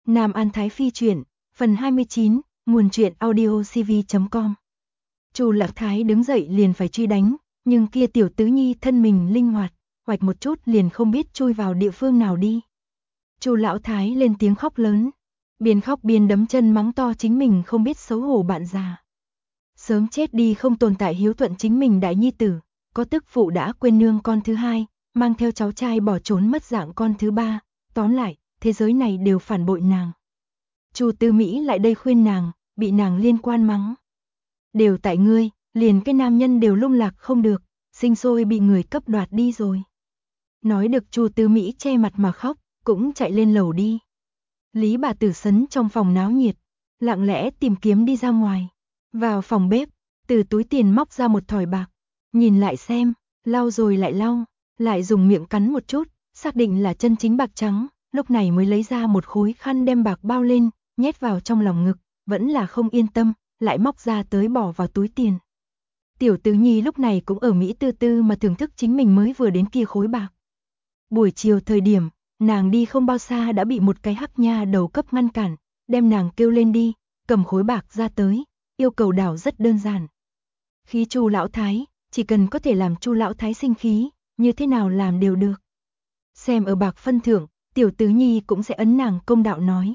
Nam An Thái Phi truyện, phần 29, nguồn truyện audiocv.com. Chu Lão Thái đứng dậy liền phải truy đánh, nhưng kia tiểu tứ nhi thân mình linh hoạt, hoạch một chút liền không biết chui vào địa phương nào đi. Chu Lão Thái lên tiếng khóc lớn, biên khóc biên đấm chân mắng to chính mình không biết xấu hổ bạn già. Sớm chết đi không tồn tại hiếu thuận chính mình đại nhi tử, có tức phụ đã quên nương con thứ hai, mang theo cháu trai bỏ trốn mất dạng con thứ ba, tóm lại, thế giới này đều phản bội nàng. Chu Tư Mỹ lại đây khuyên nàng, bị nàng liên quan mắng. Đều tại ngươi, liền cái nam nhân đều lung lạc không được, sinh sôi bị người cấp đoạt đi rồi. Nói được Chu Tư Mỹ che mặt mà khóc, cũng chạy lên lầu đi. Lý bà tử sấn trong phòng náo nhiệt, lặng lẽ tìm kiếm đi ra ngoài. Vào phòng bếp, từ túi tiền móc ra một thỏi bạc, nhìn lại xem, lau rồi lại lau, lại dùng miệng cắn một chút, xác định là chân chính bạc trắng, lúc này mới lấy ra một khối khăn đem bạc bao lên, nhét vào trong lòng ngực, vẫn là không yên tâm, lại móc ra tới bỏ vào túi tiền. Tiểu Tứ Nhi lúc này cũng ở Mỹ tư tư mà thưởng thức chính mình mới vừa đến kia khối bạc. Buổi chiều thời điểm, nàng đi không bao xa đã bị một cái hắc nha đầu cấp ngăn cản, đem nàng kêu lên đi, cầm khối bạc ra tới, yêu cầu đảo rất đơn giản. Khí Chu Lão Thái, chỉ cần có thể làm Chu Lão Thái sinh khí, như thế nào làm đều được. Xem ở bạc phân thưởng, Tiểu Tứ Nhi cũng sẽ ấn nàng công đạo nói.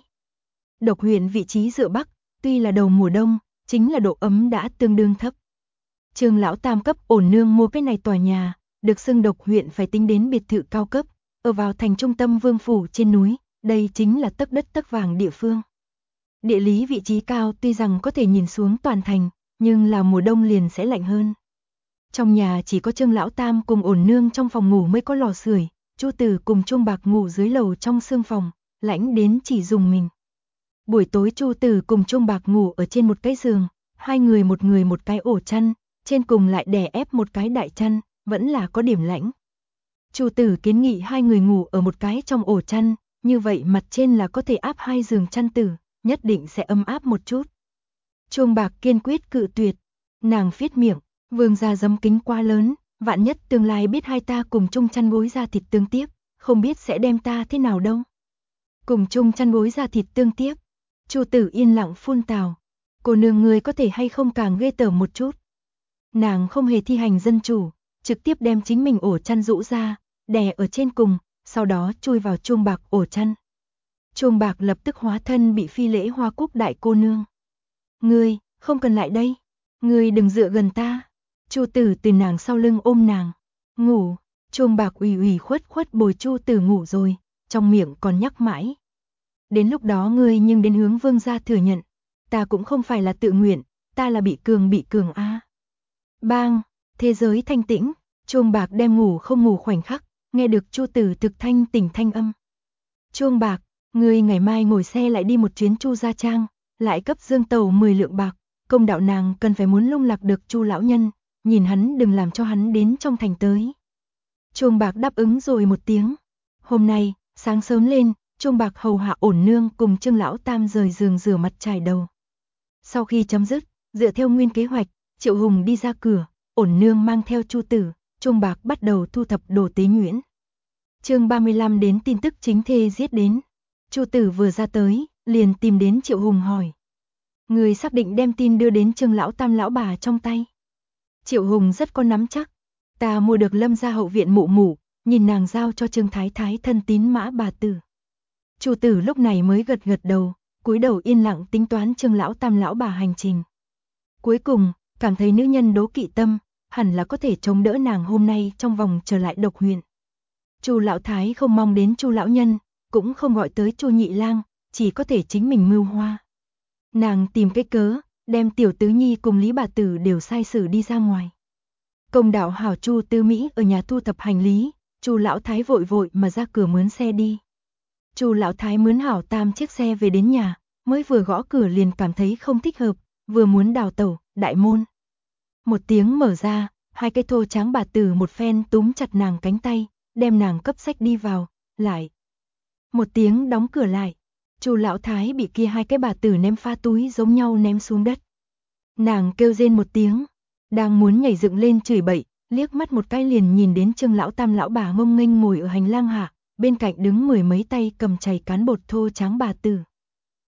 Độc huyện vị trí dựa bắc, tuy là đầu mùa đông, chính là độ ấm đã tương đương thấp. Trương Lão Tam cấp ổn nương mua cái này tòa nhà, được xưng Độc huyện phải tính đến biệt thự cao cấp, ở vào thành trung tâm vương phủ trên núi, đây chính là tấc đất tấc vàng địa phương. Địa lý vị trí cao tuy rằng có thể nhìn xuống toàn thành, nhưng là mùa đông liền sẽ lạnh hơn. Trong nhà chỉ có Trương Lão Tam cùng ổn nương trong phòng ngủ mới có lò sưởi, Chu Tử cùng Trung Bạc ngủ dưới lầu trong sương phòng, lạnh đến chỉ dùng mình. Buổi tối Chu Tử cùng Trung Bạc ngủ ở trên một cái giường, hai người một cái ổ chăn, trên cùng lại đè ép một cái đại chăn, vẫn là có điểm lạnh. Chu Tử kiến nghị hai người ngủ ở một cái trong ổ chăn, như vậy mặt trên là có thể áp hai giường chăn tử, nhất định sẽ ấm áp một chút. Trung Bạc kiên quyết cự tuyệt, nàng phiết miệng, vương gia giấm kính quá lớn, vạn nhất tương lai biết hai ta cùng chung chăn gối ra thịt tương tiếp, không biết sẽ đem ta thế nào đâu. Cùng chung chăn gối ra thịt tương tiếp, Chu Tử yên lặng phun tào, cô nương người có thể hay không càng ghê tởm một chút. Nàng không hề thi hành dân chủ, trực tiếp đem chính mình ổ chăn rũ ra, đè ở trên cùng, sau đó chui vào Trung Bạc ổ chăn. Trung Bạc lập tức hóa thân bị phi lễ hoa cúc đại cô nương. Ngươi, không cần lại đây, ngươi đừng dựa gần ta. Chu Tử từ nàng sau lưng ôm nàng, ngủ. Trung Bạc ủy ủy khuất bồi Chu Tử ngủ rồi, trong miệng còn nhắc mãi. Đến lúc đó ngươi nhưng đến hướng vương gia thừa nhận, ta cũng không phải là tự nguyện, ta là bị cường a. Bang, thế giới thanh tĩnh, Trung Bạc đem ngủ không ngủ khoảnh khắc, nghe được Chu Tử thực thanh tỉnh thanh âm. Trung Bạc, ngươi ngày mai ngồi xe lại đi một chuyến Chu gia trang, lại cấp Dương Tàu 10 lượng bạc, công đạo nàng cần phải muốn lung lạc được Chu lão nhân, nhìn hắn đừng làm cho hắn đến trong thành tới. Trung Bạc đáp ứng rồi một tiếng. Hôm nay, sáng sớm lên, Trung Bạc hầu hạ ổn nương cùng Trương Lão Tam rời giường rửa mặt chải đầu. Sau khi chấm dứt, dựa theo nguyên kế hoạch, Triệu Hùng đi ra cửa, ổn nương mang theo Chu Tử, Trung Bạc bắt đầu thu thập đồ tế nhuyễn. Chương 35 đến tin tức chính thê giết đến. Chu Tử vừa ra tới, liền tìm đến Triệu Hùng hỏi. Người xác định đem tin đưa đến Trương Lão Tam lão bà trong tay. Triệu Hùng rất có nắm chắc. Ta mua được Lâm gia hậu viện mụ mụ, nhìn nàng giao cho Trương Thái Thái thân tín mã bà tử. Chu Tử lúc này mới gật gật đầu, cúi đầu yên lặng tính toán Trương Lão Tam lão bà hành trình. Cuối cùng, cảm thấy nữ nhân đố kỵ tâm, hẳn là có thể chống đỡ nàng hôm nay trong vòng trở lại Độc huyện. Chu Lão Thái không mong đến Chu lão nhân, cũng không gọi tới Chu nhị lang, chỉ có thể chính mình mưu hoa. Nàng tìm cái cớ, đem Tiểu Tứ Nhi cùng Lý bà tử đều sai xử đi ra ngoài. Công đạo hảo Chu Tư Mỹ ở nhà thu thập hành lý, Chu Lão Thái vội vội mà ra cửa mướn xe đi. Chu Lão Thái mướn hảo 3 chiếc xe về đến nhà, mới vừa gõ cửa liền cảm thấy không thích hợp, vừa muốn đào tẩu, đại môn. Một tiếng mở ra, hai cái thô tráng bà tử một phen túm chặt nàng cánh tay, đem nàng cấp sách đi vào, lại. Một tiếng đóng cửa lại, Chu Lão Thái bị kia hai cái bà tử ném pha túi giống nhau ném xuống đất. Nàng kêu rên một tiếng, đang muốn nhảy dựng lên chửi bậy, liếc mắt một cái liền nhìn đến Trương Lão Tam lão bà ngông nghênh ngồi ở hành lang hạ, bên cạnh đứng 10 mấy tay cầm chày cán bột thô tráng bà tử.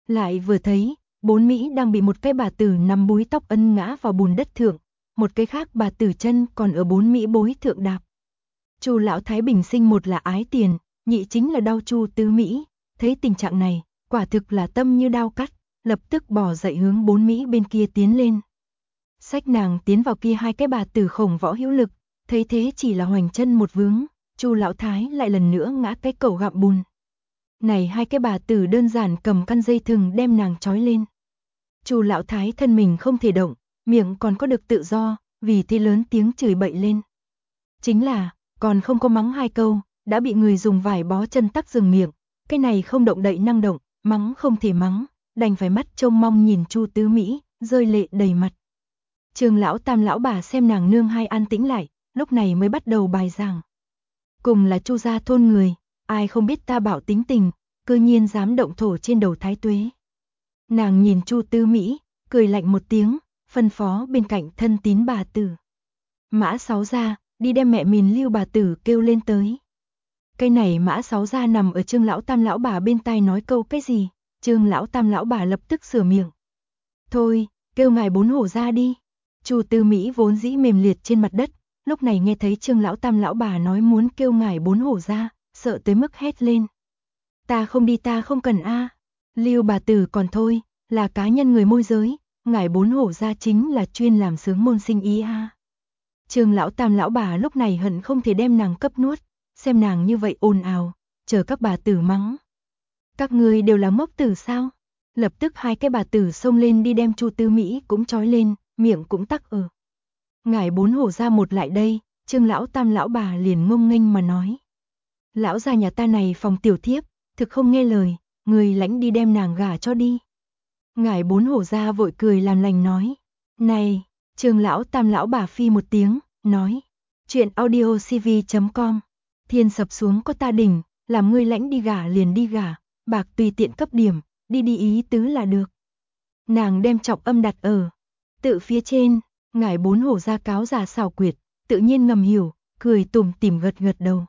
Lại vừa thấy, 4 Mỹ đang bị một cái bà tử nắm búi tóc ân ngã vào bùn đất thượng, một cái khác bà tử chân còn ở 4 Mỹ bối thượng đạp. Chu lão thái bình sinh một là ái tiền, nhị chính là đau Chu Tứ Mỹ, thấy tình trạng này, quả thực là tâm như đao cắt, lập tức bỏ dậy hướng 4 Mỹ bên kia tiến lên. Xách nàng tiến vào kia hai cái bà tử khổng võ hữu lực, thấy thế chỉ là hoành chân một vướng, Chu lão thái lại lần nữa ngã cái cẩu gặm bùn. Này hai cái bà tử đơn giản cầm căn dây thừng đem nàng trói lên. Chu lão thái thân mình không thể động, miệng còn có được tự do, vì thế lớn tiếng chửi bậy lên. Chính là, còn không có mắng hai câu, đã bị người dùng vải bó chân tắc dừng miệng, cái này không động đậy năng động, mắng không thể mắng, đành phải mắt trông mong nhìn Chu Tứ Mỹ, rơi lệ đầy mặt. Trương lão tam lão bà xem nàng nương hai an tĩnh lại, lúc này mới bắt đầu bài giảng. Cùng là Chu gia thôn người, ai không biết ta bảo tính tình, cơ nhiên dám động thổ trên đầu thái tuế. Nàng nhìn Chu Tứ Mỹ, cười lạnh một tiếng, phân phó bên cạnh thân tín bà tử. Mã Sáu gia, đi đem mẹ mình Lưu bà tử kêu lên tới. Cái này Mã Sáu gia nằm ở Trương lão tam lão bà bên tai nói câu cái gì, Trương lão tam lão bà lập tức sửa miệng. Thôi, kêu ngài Bốn Hổ ra đi. Chu Tứ Mỹ vốn dĩ mềm liệt trên mặt đất, lúc này nghe thấy Trương lão tam lão bà nói muốn kêu ngài Bốn Hổ ra, sợ tới mức hét lên. Ta không đi, ta không cần a. Lưu bà tử còn thôi, là cá nhân người môi giới, ngài Bốn Hổ ra chính là chuyên làm sướng môn sinh ý a. Trương lão tam lão bà lúc này hận không thể đem nàng cấp nuốt, xem nàng như vậy ồn ào, chờ các bà tử mắng. Các ngươi đều là ngốc tử sao? Lập tức hai cái bà tử xông lên đi đem Chu Tứ Mỹ cũng trói lên, miệng cũng tắc ở. Ngài Bốn Hổ ra một lại đây, Trương lão tam lão bà liền ngông nghênh mà nói. Lão gia nhà ta này phòng tiểu thiếp, thực không nghe lời, người lãnh đi đem nàng gả cho đi. Ngài Bốn Hổ ra vội cười làm lành nói. Này, Trương lão tam lão bà phi một tiếng, nói. Chuyện audiocv.com, thiên sập xuống có ta đỉnh, làm ngươi lãnh đi gả liền đi gả, bạc tùy tiện cấp điểm, đi ý tứ là được. Nàng đem trọng âm đặt ở tự phía trên, ngài Bốn Hổ ra cáo già xảo quyệt, tự nhiên ngầm hiểu, cười tủm tỉm gật gật đầu.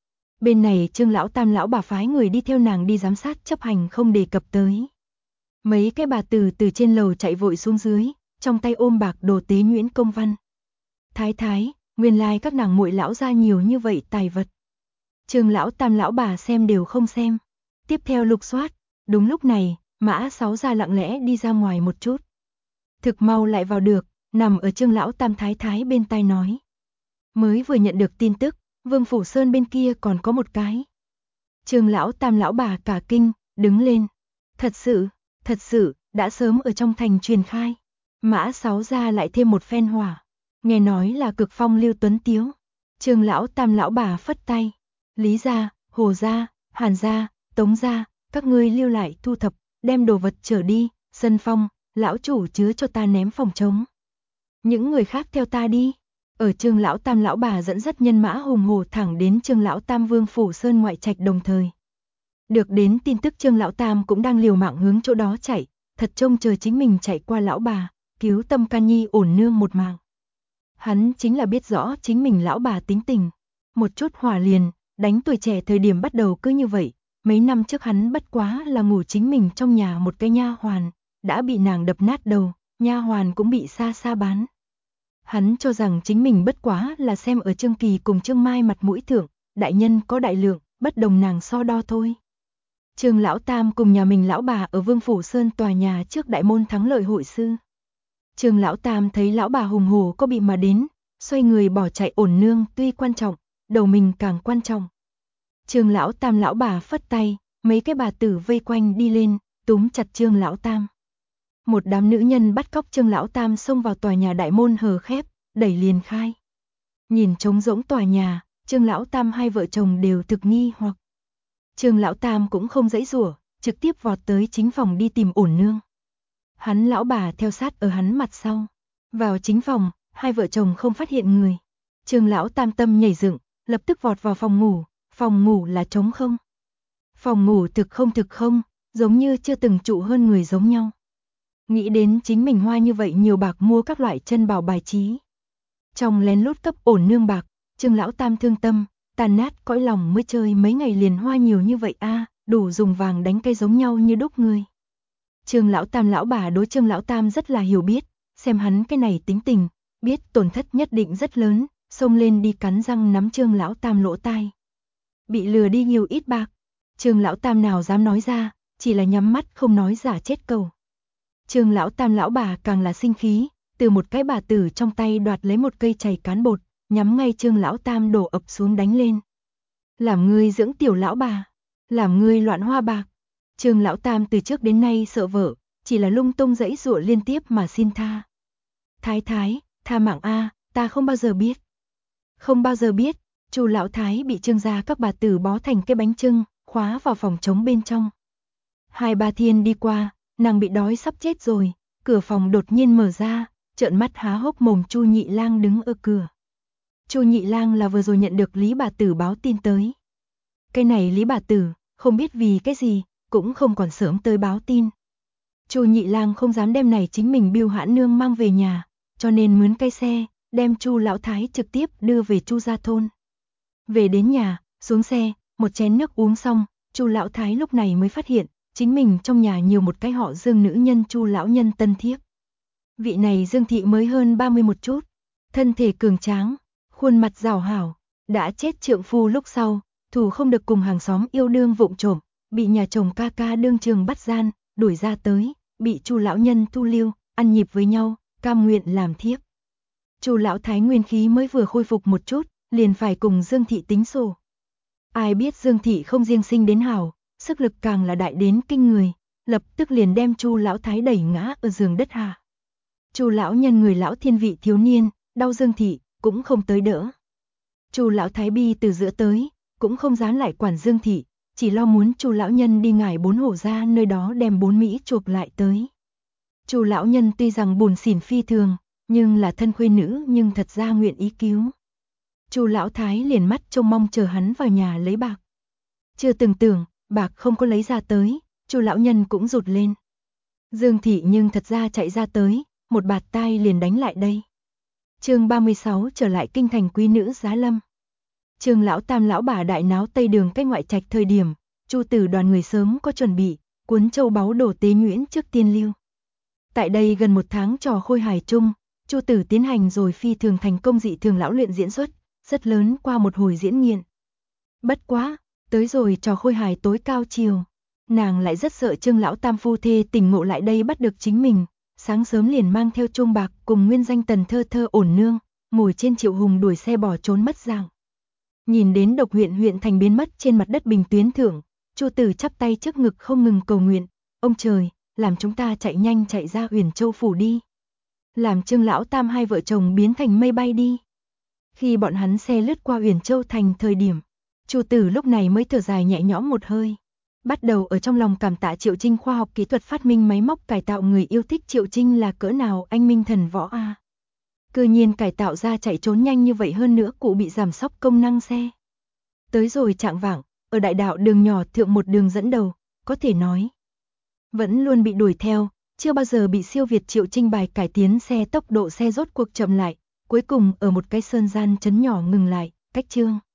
Bên này Trương lão tam lão bà phái người đi theo nàng đi giám sát chấp hành không đề cập tới. Mấy cái bà tử từ trên lầu chạy vội xuống dưới, trong tay ôm bạc đồ tế nhuyễn công văn. Thái thái, nguyên lai các nàng muội lão ra nhiều như vậy tài vật. Trương lão tam lão bà xem đều không xem. Tiếp theo lục soát, đúng lúc này, Mã Sáu gia lặng lẽ đi ra ngoài một chút. Thực mau lại vào được, nằm ở Trương lão tam thái thái bên tai nói. Mới vừa nhận được tin tức, Vương Phủ Sơn bên kia còn có một cái. Trương lão tam lão bà cả kinh, đứng lên. Thật sự, đã sớm ở trong thành truyền khai. Mã Sáu gia lại thêm một phen hỏa. Nghe nói là cực phong Lưu Tuấn Tiếu. Trương lão tam lão bà phất tay. Lý gia, Hồ gia, Hàn gia, Tống gia, các ngươi lưu lại thu thập, đem đồ vật trở đi, sân phong, lão chủ chứa cho ta ném phòng trống. Những người khác theo ta đi. Ở Trương lão tam lão bà dẫn dắt nhân mã hùng hổ thẳng đến Trương lão tam Vương Phủ Sơn ngoại trạch đồng thời. Được đến tin tức Trương lão tam cũng đang liều mạng hướng chỗ đó chạy, thật trông chờ chính mình chạy qua lão bà, cứu Tâm Can Nhi ổn nương một mạng. Hắn chính là biết rõ chính mình lão bà tính tình, một chút hỏa liền, đánh tuổi trẻ thời điểm bắt đầu cứ như vậy, mấy năm trước hắn bất quá là ngủ chính mình trong nhà một cái nha hoàn, đã bị nàng đập nát đầu, nha hoàn cũng bị xa xa bán. Hắn cho rằng chính mình bất quá là xem ở Trương Kỳ cùng Trương Mai mặt mũi thượng, đại nhân có đại lượng, bất đồng nàng so đo thôi. Trương lão tam cùng nhà mình lão bà ở Vương Phủ Sơn tòa nhà trước đại môn thắng lợi hội sư. Trương lão tam thấy lão bà hùng hổ có bị mà đến, xoay người bỏ chạy ổn nương tuy quan trọng, đầu mình càng quan trọng. Trương lão tam lão bà phất tay, mấy cái bà tử vây quanh đi lên, túm chặt Trương lão tam. Một đám nữ nhân bắt cóc Trương lão tam xông vào tòa nhà đại môn hờ khép, đẩy liền khai. Nhìn trống rỗng tòa nhà, Trương lão tam hai vợ chồng đều thực nghi hoặc. Trương lão tam cũng không giãy giụa, trực tiếp vọt tới chính phòng đi tìm ổn nương. Hắn lão bà theo sát ở hắn mặt sau. Vào chính phòng, hai vợ chồng không phát hiện người. Trương lão tam tâm nhảy dựng, lập tức vọt vào phòng ngủ là trống không. Phòng ngủ thực không, giống như chưa từng trụ hơn người giống nhau. Nghĩ đến chính mình hoa như vậy nhiều bạc mua các loại chân bảo bài trí. Trong lén lút cấp ổn nương bạc, Trương lão tam thương tâm, tàn nát cõi lòng mới chơi mấy ngày liền hoa nhiều như vậy a, đủ dùng vàng đánh cây giống nhau như đúc người. Trương lão tam lão bà đối Trương lão tam rất là hiểu biết, xem hắn cái này tính tình, biết tổn thất nhất định rất lớn, xông lên đi cắn răng nắm Trương lão tam lỗ tai. Bị lừa đi nhiều ít bạc, Trương lão tam nào dám nói ra, chỉ là nhắm mắt không nói giả chết cầu. Trương lão tam lão bà càng là sinh khí, từ một cái bà tử trong tay đoạt lấy một cây chày cán bột, nhắm ngay Trương lão tam đổ ập xuống đánh lên. Làm ngươi dưỡng tiểu lão bà, làm ngươi loạn hoa bạc. Trương lão tam từ trước đến nay sợ vợ, chỉ là lung tung giãy giụa liên tiếp mà xin tha. Thái thái, tha mạng a, ta không bao giờ biết. Không bao giờ biết, Chu lão thái bị Trương gia các bà tử bó thành cái bánh chưng, khóa vào phòng trống bên trong. 2-3 thiên đi qua, nàng bị đói sắp chết rồi, cửa phòng đột nhiên mở ra, trợn mắt há hốc mồm Chu Nhị Lang đứng ở cửa. Chu Nhị Lang là vừa rồi nhận được Lý bà tử báo tin tới. Cái này Lý bà tử, không biết vì cái gì, cũng không còn sớm tới báo tin. Chu Nhị Lang không dám đem này chính mình Bưu Hãn nương mang về nhà, cho nên mướn cái xe, đem Chu lão thái trực tiếp đưa về Chu gia thôn. Về đến nhà, xuống xe, một chén nước uống xong, Chu lão thái lúc này mới phát hiện, chính mình trong nhà nhiều một cái họ Dương nữ nhân Chu lão nhân tân thiếp. Vị này Dương thị mới hơn 30 một chút, thân thể cường tráng, khuôn mặt rào hảo, đã chết trượng phu lúc sau, thủ không được cùng hàng xóm yêu đương vụng trộm, bị nhà chồng ca ca đương trường bắt gian, đuổi ra tới, bị Chu lão nhân thu lưu, ăn nhịp với nhau, cam nguyện làm thiếp. Chu lão thái nguyên khí mới vừa khôi phục một chút, liền phải cùng Dương thị tính sổ. Ai biết Dương thị không riêng sinh đến hảo, sức lực càng là đại đến kinh người, lập tức liền đem Chu lão thái đẩy ngã ở giường đất hạ. Chu lão nhân người lão thiên vị thiếu niên, đau Dương thị cũng không tới đỡ. Chu lão thái bi từ giữa tới, cũng không dám lại quản Dương thị, chỉ lo muốn Chu lão nhân đi ngải 4 hổ ra nơi đó đem 4 Mỹ chuộc lại tới. Chu lão nhân tuy rằng buồn xỉn phi thường, nhưng là thân khuê nữ nhưng thật ra nguyện ý cứu. Chu lão thái liền mắt trông mong chờ hắn vào nhà lấy bạc. Chưa từng tưởng, bạc không có lấy ra tới, Chu lão nhân cũng rụt lên. Dương thị nhưng thật ra chạy ra tới, một bạt tai liền đánh lại đây. Chương 36 trở lại kinh thành quý nữ giá lâm. Trương lão tam lão bà đại náo tây đường cách ngoại trạch thời điểm, Chu tử đoàn người sớm có chuẩn bị, cuốn châu báu đổ tế nhuyễn trước tiên lưu. Tại đây gần 1 tháng trò khôi hài chung, Chu tử tiến hành rồi phi thường thành công dị thường lão luyện diễn xuất, rất lớn qua một hồi diễn nghiện. Bất quá, tới rồi trò khôi hài tối cao chiều, nàng lại rất sợ Trương lão tam phu thê tỉnh ngộ lại đây bắt được chính mình, sáng sớm liền mang theo chuông bạc cùng nguyên danh Tần Thơ Thơ ổn nương, ngồi trên Triệu Hùng đuổi xe bỏ trốn mất dạng. Nhìn đến Độc huyện thành biến mất trên mặt đất bình tuyến thượng, Chu tử chắp tay trước ngực không ngừng cầu nguyện, ông trời, làm chúng ta chạy nhanh chạy ra Uyển Châu phủ đi. Làm Trương lão tam hai vợ chồng biến thành mây bay đi. Khi bọn hắn xe lướt qua Uyển Châu thành thời điểm, Chu tử lúc này mới thở dài nhẹ nhõm một hơi. Bắt đầu ở trong lòng cảm tạ Triệu Trinh khoa học kỹ thuật phát minh máy móc cải tạo người yêu thích Triệu Trinh là cỡ nào anh minh thần võ a. Cư nhiên cải tạo ra chạy trốn nhanh như vậy, hơn nữa cụ bị giảm sóc công năng xe. Tới rồi trạng vạng, ở đại đạo đường nhỏ thượng một đường dẫn đầu, có thể nói vẫn luôn bị đuổi theo, chưa bao giờ bị siêu việt Triệu Trinh bài cải tiến xe tốc độ xe rốt cuộc chậm lại, cuối cùng ở một cái sơn gian trấn nhỏ ngừng lại, cách Trương